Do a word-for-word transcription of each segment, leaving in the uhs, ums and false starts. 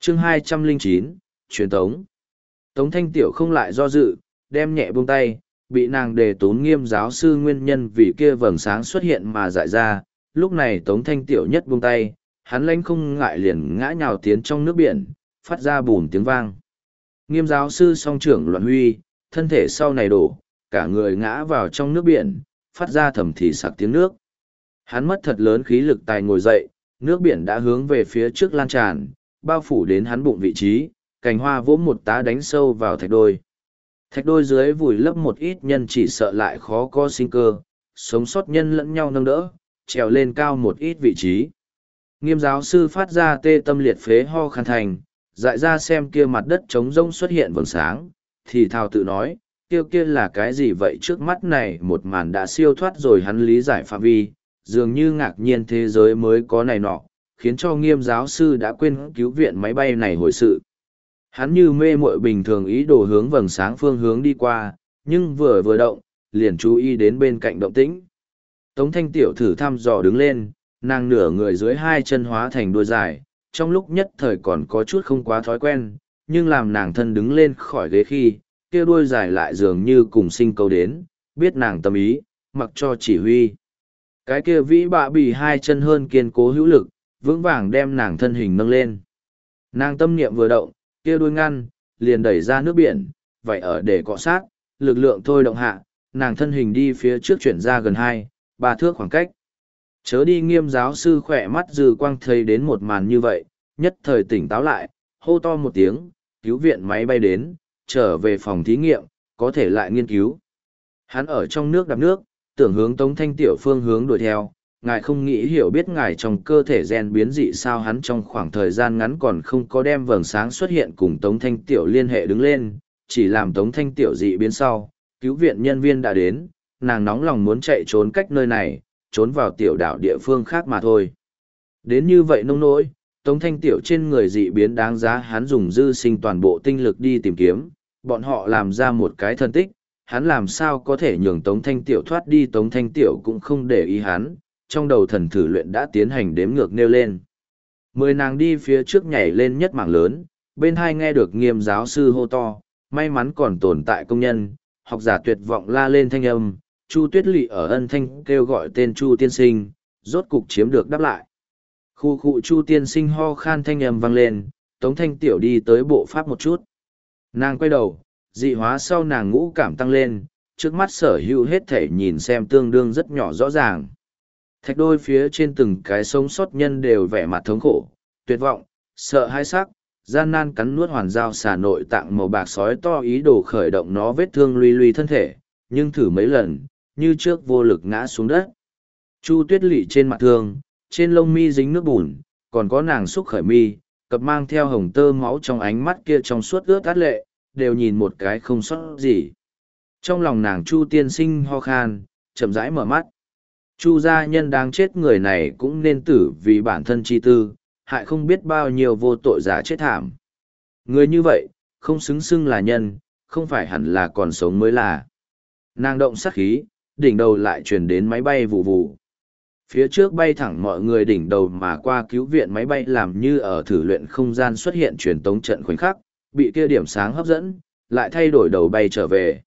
chương hai trăm lẻ chín, truyền tống. Tống Thanh Tiểu không lại do dự, đem nhẹ buông tay, bị nàng đề tốn Nghiêm giáo sư nguyên nhân vì kia vầng sáng xuất hiện mà dại ra. Lúc này Tống Thanh Tiểu nhất buông tay, hắn lãnh không ngại liền ngã nhào tiến trong nước biển, phát ra bùm tiếng vang. Nghiêm giáo sư song trưởng loạn huy, thân thể sau này đổ, cả người ngã vào trong nước biển, phát ra thầm thì sặc tiếng nước. Hắn mất thật lớn khí lực tài ngồi dậy, nước biển đã hướng về phía trước lan tràn, bao phủ đến hắn bụng vị trí, cành hoa vỗ một tá đánh sâu vào thạch đôi. Thạch đôi dưới vùi lấp một ít nhân chỉ sợ lại khó có sinh cơ, sống sót nhân lẫn nhau nâng đỡ, trèo lên cao một ít vị trí. Nghiêm giáo sư phát ra tê tâm liệt phế ho khan thành, dại ra xem kia mặt đất trống rông xuất hiện vầng sáng, thì thào tự nói, kia kia là cái gì vậy trước mắt này một màn đã siêu thoát rồi hắn lý giải phạm vi, dường như ngạc nhiên thế giới mới có này nọ, khiến cho Nghiêm giáo sư đã quên cứu viện máy bay này hồi sự. Hắn như mê muội bình thường ý đồ hướng vầng sáng phương hướng đi qua, nhưng vừa vừa động, liền chú ý đến bên cạnh động tĩnh. Tống Thanh Tiểu thử thăm dò đứng lên, nàng nửa người dưới hai chân hóa thành đuôi dài, trong lúc nhất thời còn có chút không quá thói quen, nhưng làm nàng thân đứng lên khỏi ghế khi, kia đuôi dài lại dường như cùng sinh câu đến, biết nàng tâm ý, mặc cho chỉ huy. Cái kia vĩ bạ bị hai chân hơn kiên cố hữu lực, vững vàng đem nàng thân hình nâng lên. Nàng tâm niệm vừa động, kia đuôi ngăn, liền đẩy ra nước biển, vậy ở để cọ sát, lực lượng thôi động hạ, nàng thân hình đi phía trước chuyển ra gần hai, ba thước khoảng cách. Chớ đi Nghiêm giáo sư khỏe mắt dư quang thấy đến một màn như vậy, nhất thời tỉnh táo lại, hô to một tiếng, cứu viện máy bay đến, trở về phòng thí nghiệm, có thể lại nghiên cứu. Hắn ở trong nước đạp nước, tưởng hướng Tống Thanh Tiểu phương hướng đuổi theo, ngài không nghĩ hiểu biết ngài trong cơ thể gen biến dị sao hắn trong khoảng thời gian ngắn còn không có đem vầng sáng xuất hiện cùng Tống Thanh Tiểu liên hệ đứng lên, chỉ làm Tống Thanh Tiểu dị biến sau, cứu viện nhân viên đã đến, nàng nóng lòng muốn chạy trốn cách nơi này, trốn vào tiểu đảo địa phương khác mà thôi. Đến như vậy nông nỗi, Tống Thanh Tiểu trên người dị biến đáng giá hắn dùng dư sinh toàn bộ tinh lực đi tìm kiếm, bọn họ làm ra một cái thân tích, hắn làm sao có thể nhường Tống Thanh Tiểu thoát đi. Tống Thanh Tiểu cũng không để ý hắn, trong đầu thần thử luyện đã tiến hành đếm ngược nêu lên. Mười nàng đi phía trước nhảy lên nhất mảng lớn, bên hai nghe được Nghiêm giáo sư hô to, may mắn còn tồn tại công nhân, học giả tuyệt vọng la lên thanh âm, Chu Tuyết Lị ở ân thanh kêu gọi tên Chu tiên sinh, rốt cục chiếm được đáp lại. Khu khu Chu tiên sinh ho khan thanh âm vang lên, Tống Thanh Tiểu đi tới bộ pháp một chút. Nàng quay đầu, dị hóa sau nàng ngũ cảm tăng lên, trước mắt sở hữu hết thể nhìn xem tương đương rất nhỏ rõ ràng. Thạch đôi phía trên từng cái sống sót nhân đều vẻ mặt thống khổ, tuyệt vọng, sợ hãi sắc, gian nan cắn nuốt hoàn dao xà nội tạng màu bạc sói to ý đồ khởi động nó vết thương luy luy thân thể, nhưng thử mấy lần, như trước vô lực ngã xuống đất. Chu Tuyết Lị trên mặt thương, trên lông mi dính nước bùn, còn có nàng xúc khởi mi, cặp mang theo hồng tơ máu trong ánh mắt kia trong suốt ướt át lệ, đều nhìn một cái không sót gì. Trong lòng nàng Chu tiên sinh ho khan, chậm rãi mở mắt. Chu gia nhân đáng chết người này cũng nên tử vì bản thân chi tư, hại không biết bao nhiêu vô tội giả chết thảm. Người như vậy, không xứng xưng là nhân, không phải hẳn là còn sống mới là. Nàng động sát khí, đỉnh đầu lại chuyển đến máy bay vụ vụ. Phía trước bay thẳng mọi người đỉnh đầu mà qua cứu viện máy bay làm như ở thử luyện không gian xuất hiện truyền tống trận khoảnh khắc, bị kia điểm sáng hấp dẫn, lại thay đổi đầu bay trở về.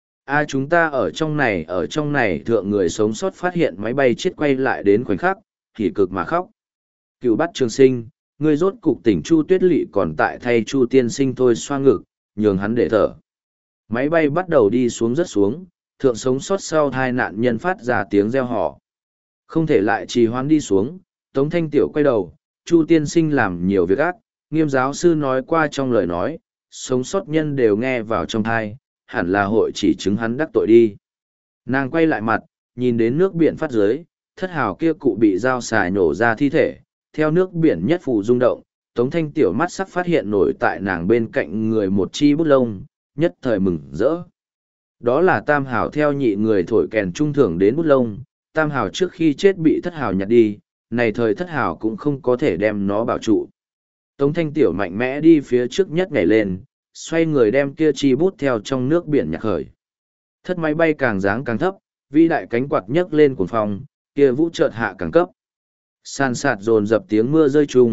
A chúng ta ở trong này, ở trong này thượng người sống sót phát hiện máy bay chết quay lại đến khoảnh khắc, thì cực mà khóc. Cựu bắt trường sinh, người rốt cục tỉnh Chu Tuyết Lị còn tại thay Chu tiên sinh thôi xoa ngực, nhường hắn để thở. Máy bay bắt đầu đi xuống rất xuống, thượng sống sót sau hai nạn nhân phát ra tiếng reo hò. Không thể lại trì hoãn đi xuống, Tống Thanh Tiểu quay đầu, Chu tiên sinh làm nhiều việc ác, Nghiêm giáo sư nói qua trong lời nói, sống sót nhân đều nghe vào trong thai, hẳn là hội chỉ chứng hắn đắc tội đi. Nàng quay lại mặt, nhìn đến nước biển phát dưới, thất hào kia cụ bị dao xài nổ ra thi thể, theo nước biển nhất phù rung động, Tống Thanh Tiểu mắt sắc phát hiện nổi tại nàng bên cạnh người một chi bút lông, nhất thời mừng rỡ. Đó là Tam Hào theo nhị người thổi kèn trung thưởng đến bút lông, Tam Hào trước khi chết bị Thất Hào nhặt đi, này thời Thất Hào cũng không có thể đem nó bảo trụ. Tống Thanh Tiểu mạnh mẽ đi phía trước nhất nhảy lên, xoay người đem kia chi bút theo trong nước biển nhặt khởi. Thất máy bay càng dáng càng thấp, vĩ đại cánh quạt nhấc lên cuồng phong, kia vũ chợt hạ càng cấp. San sạt dồn dập tiếng mưa rơi trùng,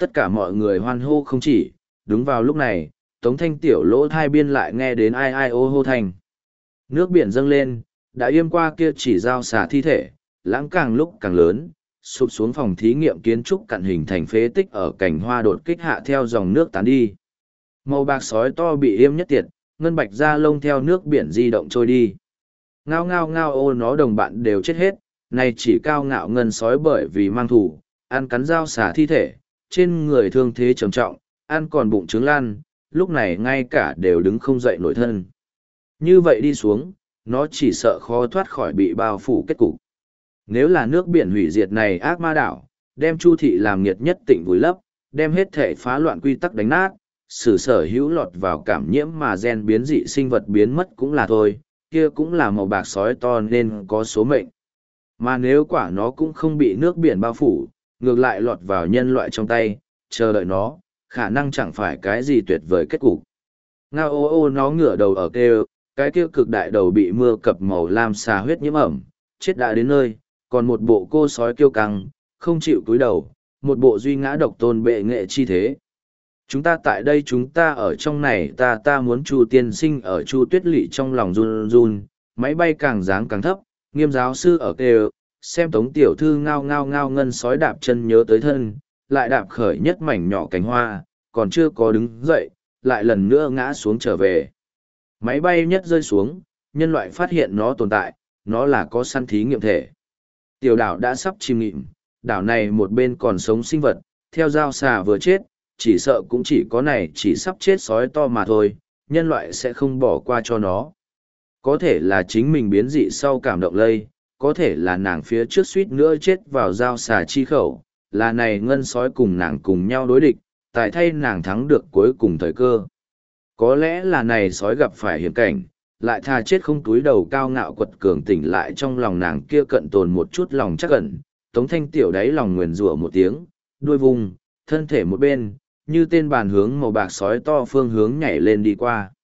Tất cả mọi người hoan hô không chỉ, đúng vào lúc này, Tống Thanh tiểu lỗ hai biên lại nghe đến ai ai ô hô thành. Nước biển dâng lên, đã yêm qua kia chỉ giao xả thi thể, lãng càng lúc càng lớn, sụp xuống phòng thí nghiệm kiến trúc cặn hình thành phế tích ở cảnh hoa đột kích hạ theo dòng nước tán đi. Màu bạc sói to bị yêm nhất tiệt, ngân bạch da lông theo nước biển di động trôi đi. Ngao ngao ngao ô nó đồng bạn đều chết hết, này chỉ cao ngạo ngân sói bởi vì mang thủ, ăn cắn dao xả thi thể, trên người thương thế trầm trọng, ăn còn bụng trứng lan, lúc này ngay cả đều đứng không dậy nổi thân. Như vậy đi xuống, nó chỉ sợ khó thoát khỏi bị bao phủ kết cục. Nếu là nước biển hủy diệt này ác ma đảo, đem Chu thị làm nghiệt nhất tịnh vùi lấp, đem hết thể phá loạn quy tắc đánh nát, sử sở hữu lọt vào cảm nhiễm mà gen biến dị sinh vật biến mất cũng là thôi, kia cũng là màu bạc sói to nên có số mệnh. Mà nếu quả nó cũng không bị nước biển bao phủ, ngược lại lọt vào nhân loại trong tay, chờ đợi nó, khả năng chẳng phải cái gì tuyệt vời kết cục. Ngao ô ô nó ngửa đầu ở kêu, cái kia cực đại đầu bị mưa cập màu lam xà huyết nhiễm ẩm, chết đã đến nơi, còn một bộ cô sói kiêu căng, không chịu cúi đầu, một bộ duy ngã độc tôn bệ nghệ chi thế. Chúng ta tại đây chúng ta ở trong này ta ta muốn Chu tiên sinh ở Chu tuyết lỵ trong lòng run run, máy bay càng dáng càng thấp, nghiêm giáo sư ở kêu, xem tống tiểu thư ngao ngao ngao ngân sói đạp chân nhớ tới thân, lại đạp khởi nhất mảnh nhỏ cánh hoa, còn chưa có đứng dậy, lại lần nữa ngã xuống trở về. Máy bay nhất rơi xuống, nhân loại phát hiện nó tồn tại, nó là có săn thí nghiệm thể. Tiểu đảo đã sắp chìm nghịm, đảo này một bên còn sống sinh vật, theo dao xà vừa chết, chỉ sợ cũng chỉ có này chỉ sắp chết sói to mà thôi, nhân loại sẽ không bỏ qua cho nó. Có thể là chính mình biến dị sau cảm động lây, có thể là nàng phía trước suýt nữa chết vào dao xà chi khẩu, là này ngân sói cùng nàng cùng nhau đối địch, tại thay nàng thắng được cuối cùng thời cơ. Có lẽ là này sói gặp phải hiểm cảnh, lại thà chết không túi đầu cao ngạo quật cường tỉnh lại trong lòng nàng kia cận tồn một chút lòng chắc ẩn, Tống Thanh tiểu đáy lòng nguyền rủa một tiếng, đuôi vùng, thân thể một bên, như tên bàn hướng màu bạc sói to phương hướng nhảy lên đi qua.